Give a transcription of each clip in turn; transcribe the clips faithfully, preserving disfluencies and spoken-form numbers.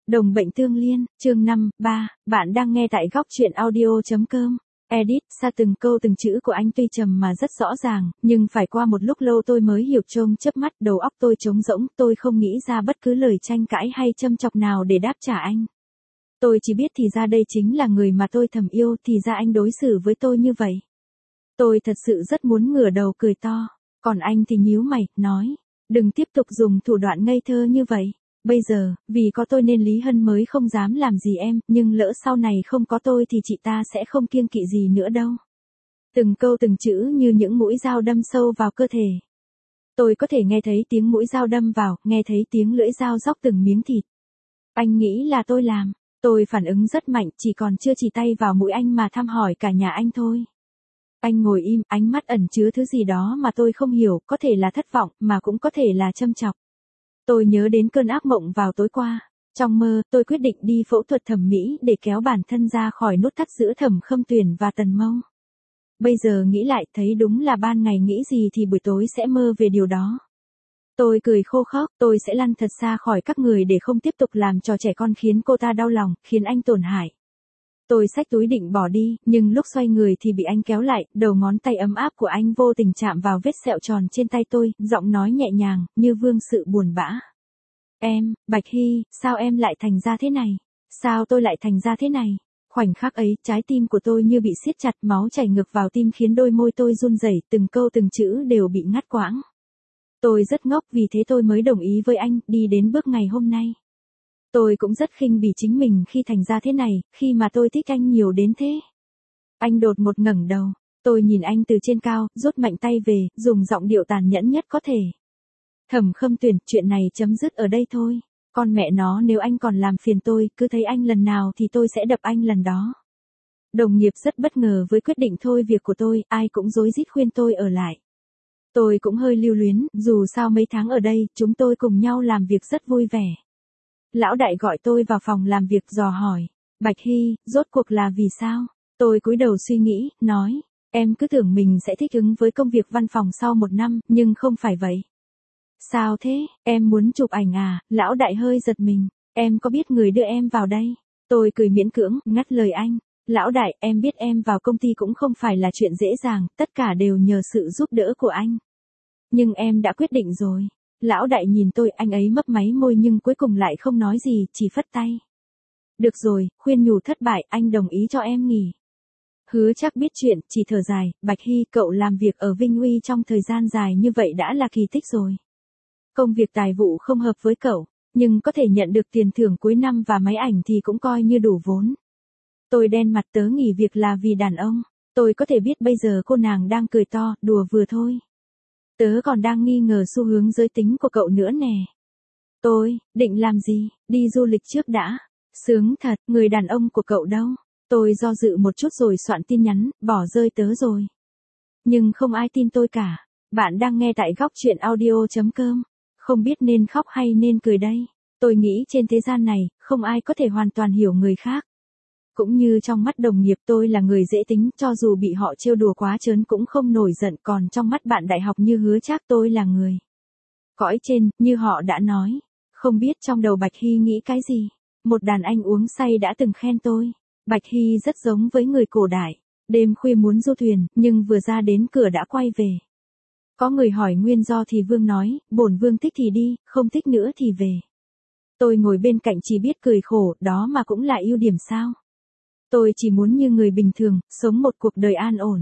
Đồng bệnh tương liên, chương năm, ba, bạn đang nghe tại góc truyện audio.com. Edit, xa từng câu từng chữ của anh tuy trầm mà rất rõ ràng, nhưng phải qua một lúc lâu tôi mới hiểu trông chớp mắt, đầu óc tôi trống rỗng, tôi không nghĩ ra bất cứ lời tranh cãi hay châm chọc nào để đáp trả anh. Tôi chỉ biết thì ra đây chính là người mà tôi thầm yêu, thì ra anh đối xử với tôi như vậy. Tôi thật sự rất muốn ngửa đầu cười to, còn anh thì nhíu mày, nói, đừng tiếp tục dùng thủ đoạn ngây thơ như vậy. Bây giờ, vì có tôi nên Lý Hân mới không dám làm gì em, nhưng lỡ sau này không có tôi thì chị ta sẽ không kiêng kỵ gì nữa đâu. Từng câu từng chữ như những mũi dao đâm sâu vào cơ thể. Tôi có thể nghe thấy tiếng mũi dao đâm vào, nghe thấy tiếng lưỡi dao róc từng miếng thịt. Anh nghĩ là tôi làm, tôi phản ứng rất mạnh, chỉ còn chưa chỉ tay vào mũi anh mà thăm hỏi cả nhà anh thôi. Anh ngồi im, ánh mắt ẩn chứa thứ gì đó mà tôi không hiểu, có thể là thất vọng, mà cũng có thể là châm chọc. Tôi nhớ đến cơn ác mộng vào tối qua. Trong mơ, tôi quyết định đi phẫu thuật thẩm mỹ để kéo bản thân ra khỏi nút thắt giữa Thẩm Khâm Tuyền và Tần Mâu. Bây giờ nghĩ lại thấy đúng là ban ngày nghĩ gì thì buổi tối sẽ mơ về điều đó. Tôi cười khô khóc, tôi sẽ lăn thật xa khỏi các người để không tiếp tục làm trò trẻ con khiến cô ta đau lòng, khiến anh tổn hại. Tôi xách túi định bỏ đi, nhưng lúc xoay người thì bị anh kéo lại, đầu ngón tay ấm áp của anh vô tình chạm vào vết sẹo tròn trên tay tôi, giọng nói nhẹ nhàng, như vương sự buồn bã. Em, Bạch Hy, sao em lại thành ra thế này? Sao tôi lại thành ra thế này? Khoảnh khắc ấy, trái tim của tôi như bị siết chặt, máu chảy ngược vào tim khiến đôi môi tôi run rẩy, từng câu từng chữ đều bị ngắt quãng. Tôi rất ngốc, vì thế tôi mới đồng ý với anh, đi đến bước ngày hôm nay. Tôi cũng rất khinh bỉ chính mình khi thành ra thế này, khi mà tôi thích anh nhiều đến thế. Anh đột một ngẩng đầu, tôi nhìn anh từ trên cao, rút mạnh tay về, dùng giọng điệu tàn nhẫn nhất có thể. Thẩm Khâm Tuyền, chuyện này chấm dứt ở đây thôi. Con mẹ nó, nếu anh còn làm phiền tôi, cứ thấy anh lần nào thì tôi sẽ đập anh lần đó. Đồng nghiệp rất bất ngờ với quyết định thôi việc của tôi, ai cũng rối rít khuyên tôi ở lại. Tôi cũng hơi lưu luyến, dù sao mấy tháng ở đây, chúng tôi cùng nhau làm việc rất vui vẻ. Lão đại gọi tôi vào phòng làm việc dò hỏi, Bạch Hy, rốt cuộc là vì sao? Tôi cúi đầu suy nghĩ, nói, em cứ tưởng mình sẽ thích ứng với công việc văn phòng sau một năm, nhưng không phải vậy. Sao thế, em muốn chụp ảnh à? Lão đại hơi giật mình, em có biết người đưa em vào đây? Tôi cười miễn cưỡng, ngắt lời anh. Lão đại, em biết em vào công ty cũng không phải là chuyện dễ dàng, tất cả đều nhờ sự giúp đỡ của anh. Nhưng em đã quyết định rồi. Lão đại nhìn tôi, anh ấy mấp máy môi nhưng cuối cùng lại không nói gì, chỉ phất tay. Được rồi, khuyên nhủ thất bại, anh đồng ý cho em nghỉ. Hứa chắc biết chuyện, chỉ thở dài, Bạch Hy, cậu làm việc ở Vinh Uy trong thời gian dài như vậy đã là kỳ tích rồi. Công việc tài vụ không hợp với cậu, nhưng có thể nhận được tiền thưởng cuối năm và máy ảnh thì cũng coi như đủ vốn. Tôi đen mặt, tớ nghỉ việc là vì đàn ông. Tôi có thể biết bây giờ cô nàng đang cười to, đùa vừa thôi. Tớ còn đang nghi ngờ xu hướng giới tính của cậu nữa nè. Tôi, định làm gì? Đi du lịch trước đã. Sướng thật, người đàn ông của cậu đâu? Tôi do dự một chút rồi soạn tin nhắn, bỏ rơi tớ rồi. Nhưng không ai tin tôi cả. Bạn đang nghe tại góc truyện audio.com. Không biết nên khóc hay nên cười đây. Tôi nghĩ trên thế gian này, không ai có thể hoàn toàn hiểu người khác. Cũng như trong mắt đồng nghiệp tôi là người dễ tính, cho dù bị họ trêu đùa quá trớn cũng không nổi giận, còn trong mắt bạn đại học như Hứa Trác tôi là người cõi trên, như họ đã nói. Không biết trong đầu Bạch Hy nghĩ cái gì. Một đàn anh uống say đã từng khen tôi. Bạch Hy rất giống với người cổ đại. Đêm khuya muốn du thuyền, nhưng vừa ra đến cửa đã quay về. Có người hỏi nguyên do thì Vương nói, bổn Vương thích thì đi, không thích nữa thì về. Tôi ngồi bên cạnh chỉ biết cười khổ, đó mà cũng là ưu điểm sao? Tôi chỉ muốn như người bình thường, sống một cuộc đời an ổn.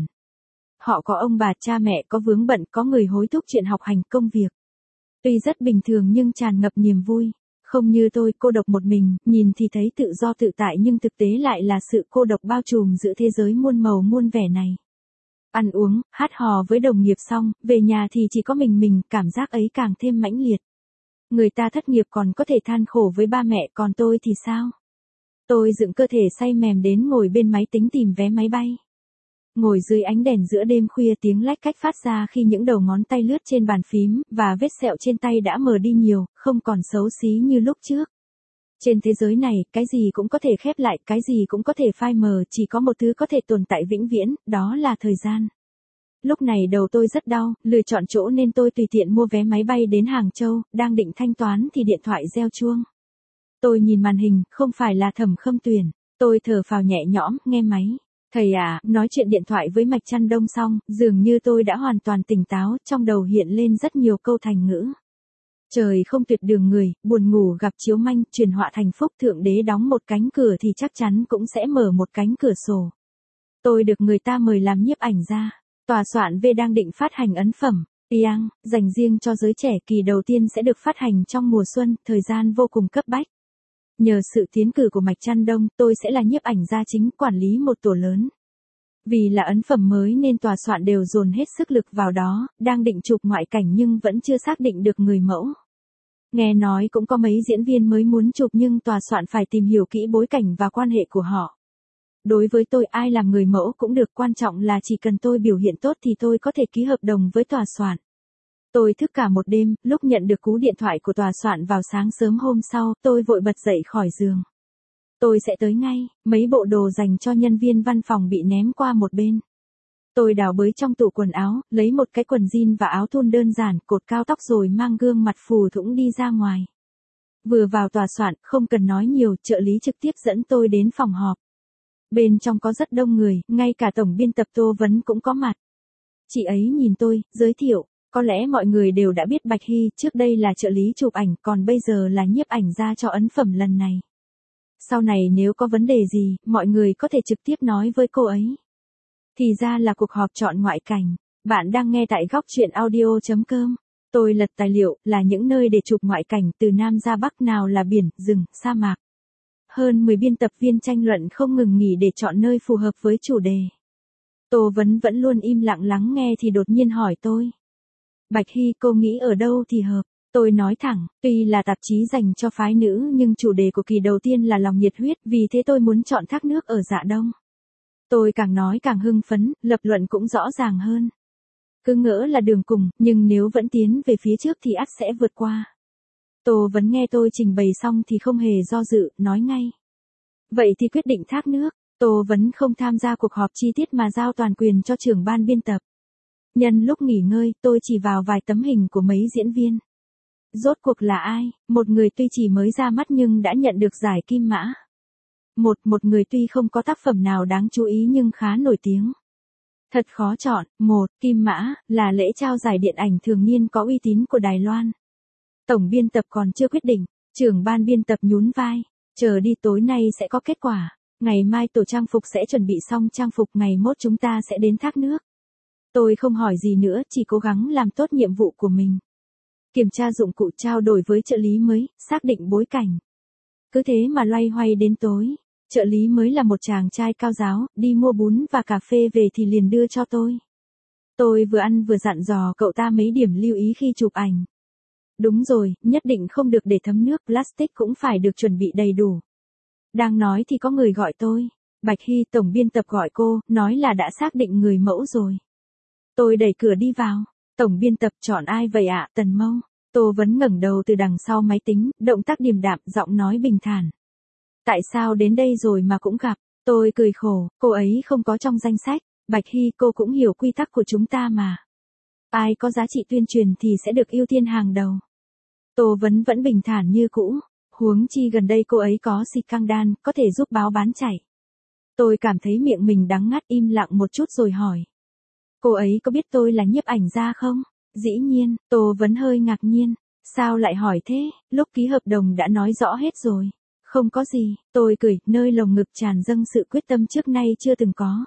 Họ có ông bà cha mẹ, có vướng bận, có người hối thúc chuyện học hành, công việc. Tuy rất bình thường nhưng tràn ngập niềm vui. Không như tôi, cô độc một mình, nhìn thì thấy tự do tự tại nhưng thực tế lại là sự cô độc bao trùm giữa thế giới muôn màu muôn vẻ này. Ăn uống, hát hò với đồng nghiệp xong, về nhà thì chỉ có mình mình, cảm giác ấy càng thêm mãnh liệt. Người ta thất nghiệp còn có thể than khổ với ba mẹ, còn tôi thì sao? Tôi dựng cơ thể say mềm đến ngồi bên máy tính tìm vé máy bay. Ngồi dưới ánh đèn giữa đêm khuya, tiếng lách cách phát ra khi những đầu ngón tay lướt trên bàn phím, và vết sẹo trên tay đã mờ đi nhiều, không còn xấu xí như lúc trước. Trên thế giới này, cái gì cũng có thể khép lại, cái gì cũng có thể phai mờ, chỉ có một thứ có thể tồn tại vĩnh viễn, đó là thời gian. Lúc này đầu tôi rất đau, lựa chọn chỗ nên tôi tùy tiện mua vé máy bay đến Hàng Châu, đang định thanh toán thì điện thoại reo chuông. Tôi nhìn màn hình, không phải là Thẩm Khâm Tuyển. Tôi thở phào nhẹ nhõm, nghe máy. Thầy à, nói chuyện điện thoại với Mạch Trăn Đông xong, dường như tôi đã hoàn toàn tỉnh táo, trong đầu hiện lên rất nhiều câu thành ngữ. Trời không tuyệt đường người, buồn ngủ gặp chiếu manh, truyền họa thành phúc, thượng đế đóng một cánh cửa thì chắc chắn cũng sẽ mở một cánh cửa sổ. Tôi được người ta mời làm nhiếp ảnh gia. Tòa soạn V đang định phát hành ấn phẩm, Tiang, dành riêng cho giới trẻ, kỳ đầu tiên sẽ được phát hành trong mùa xuân, thời gian vô cùng cấp bách. Nhờ sự tiến cử của Mạch Trăn Đông, tôi sẽ là nhiếp ảnh gia chính, quản lý một tổ lớn. Vì là ấn phẩm mới nên tòa soạn đều dồn hết sức lực vào đó, đang định chụp ngoại cảnh nhưng vẫn chưa xác định được người mẫu. Nghe nói cũng có mấy diễn viên mới muốn chụp nhưng tòa soạn phải tìm hiểu kỹ bối cảnh và quan hệ của họ. Đối với tôi, ai làm người mẫu cũng được, quan trọng là chỉ cần tôi biểu hiện tốt thì tôi có thể ký hợp đồng với tòa soạn. Tôi thức cả một đêm, lúc nhận được cú điện thoại của tòa soạn vào sáng sớm hôm sau, tôi vội bật dậy khỏi giường. Tôi sẽ tới ngay, mấy bộ đồ dành cho nhân viên văn phòng bị ném qua một bên. Tôi đào bới trong tủ quần áo, lấy một cái quần jean và áo thun đơn giản, cột cao tóc rồi mang gương mặt phù thủng đi ra ngoài. Vừa vào tòa soạn, không cần nói nhiều, trợ lý trực tiếp dẫn tôi đến phòng họp. Bên trong có rất đông người, ngay cả tổng biên tập Tô Vấn cũng có mặt. Chị ấy nhìn tôi, giới thiệu, có lẽ mọi người đều đã biết Bạch Hy, trước đây là trợ lý chụp ảnh, còn bây giờ là nhiếp ảnh gia cho ấn phẩm lần này. Sau này nếu có vấn đề gì, mọi người có thể trực tiếp nói với cô ấy. Thì ra là cuộc họp chọn ngoại cảnh. Bạn đang nghe tại góc truyện audio chấm com. Tôi lật tài liệu, là những nơi để chụp ngoại cảnh từ Nam ra Bắc, nào là biển, rừng, sa mạc. Hơn mười biên tập viên tranh luận không ngừng nghỉ để chọn nơi phù hợp với chủ đề. Tô Vấn vẫn luôn im lặng lắng nghe thì đột nhiên hỏi tôi. Bạch Hy, cô nghĩ ở đâu thì hợp? Tôi nói thẳng, tuy là tạp chí dành cho phái nữ nhưng chủ đề của kỳ đầu tiên là lòng nhiệt huyết, vì thế tôi muốn chọn thác nước ở Dạ Đông. Tôi càng nói càng hưng phấn, lập luận cũng rõ ràng hơn. Cứ ngỡ là đường cùng, nhưng nếu vẫn tiến về phía trước thì ắt sẽ vượt qua. Tô Vấn nghe tôi trình bày xong thì không hề do dự, nói ngay. Vậy thì quyết định thác nước. Tô Vấn không tham gia cuộc họp chi tiết mà giao toàn quyền cho trưởng ban biên tập. Nhân lúc nghỉ ngơi, tôi chỉ vào vài tấm hình của mấy diễn viên. Rốt cuộc là ai? Một người tuy chỉ mới ra mắt nhưng đã nhận được giải Kim Mã. Một, một người tuy không có tác phẩm nào đáng chú ý nhưng khá nổi tiếng. Thật khó chọn. Một, Kim Mã, là lễ trao giải điện ảnh thường niên có uy tín của Đài Loan. Tổng biên tập còn chưa quyết định, trưởng ban biên tập nhún vai. Chờ đi, tối nay sẽ có kết quả. Ngày mai tổ trang phục sẽ chuẩn bị xong trang phục, ngày mốt chúng ta sẽ đến thác nước. Tôi không hỏi gì nữa, chỉ cố gắng làm tốt nhiệm vụ của mình. Kiểm tra dụng cụ, trao đổi với trợ lý mới, xác định bối cảnh. Cứ thế mà loay hoay đến tối. Trợ lý mới là một chàng trai cao ráo, đi mua bún và cà phê về thì liền đưa cho tôi. Tôi vừa ăn vừa dặn dò cậu ta mấy điểm lưu ý khi chụp ảnh. Đúng rồi, nhất định không được để thấm nước, plastic cũng phải được chuẩn bị đầy đủ. Đang nói thì có người gọi tôi. Bạch Hy, tổng biên tập gọi cô, nói là đã xác định người mẫu rồi. Tôi đẩy cửa đi vào. Tổng biên tập, chọn ai vậy ạ? Tần Mâu. Tô Vấn ngẩng đầu từ đằng sau máy tính, động tác điềm đạm, giọng nói bình thản. Tại sao đến đây rồi mà cũng gặp? Tôi cười khổ, cô ấy không có trong danh sách. Bạch Hy, cô cũng hiểu quy tắc của chúng ta mà. Ai có giá trị tuyên truyền thì sẽ được ưu tiên hàng đầu. Tô Vấn vẫn bình thản như cũ. Huống chi gần đây cô ấy có scandal, có thể giúp báo bán chạy. Tôi cảm thấy miệng mình đắng ngắt, im lặng một chút rồi hỏi. Cô ấy có biết tôi là nhiếp ảnh gia không? Dĩ nhiên. Tô Vấn hơi ngạc nhiên. Sao lại hỏi thế, lúc ký hợp đồng đã nói rõ hết rồi. Không có gì, tôi cười, nơi lồng ngực tràn dâng sự quyết tâm trước nay chưa từng có.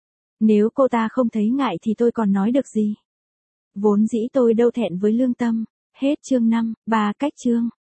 Nếu cô ta không thấy ngại thì tôi còn nói được gì. Vốn dĩ tôi đâu thẹn với lương tâm. Hết chương năm, ba cách chương.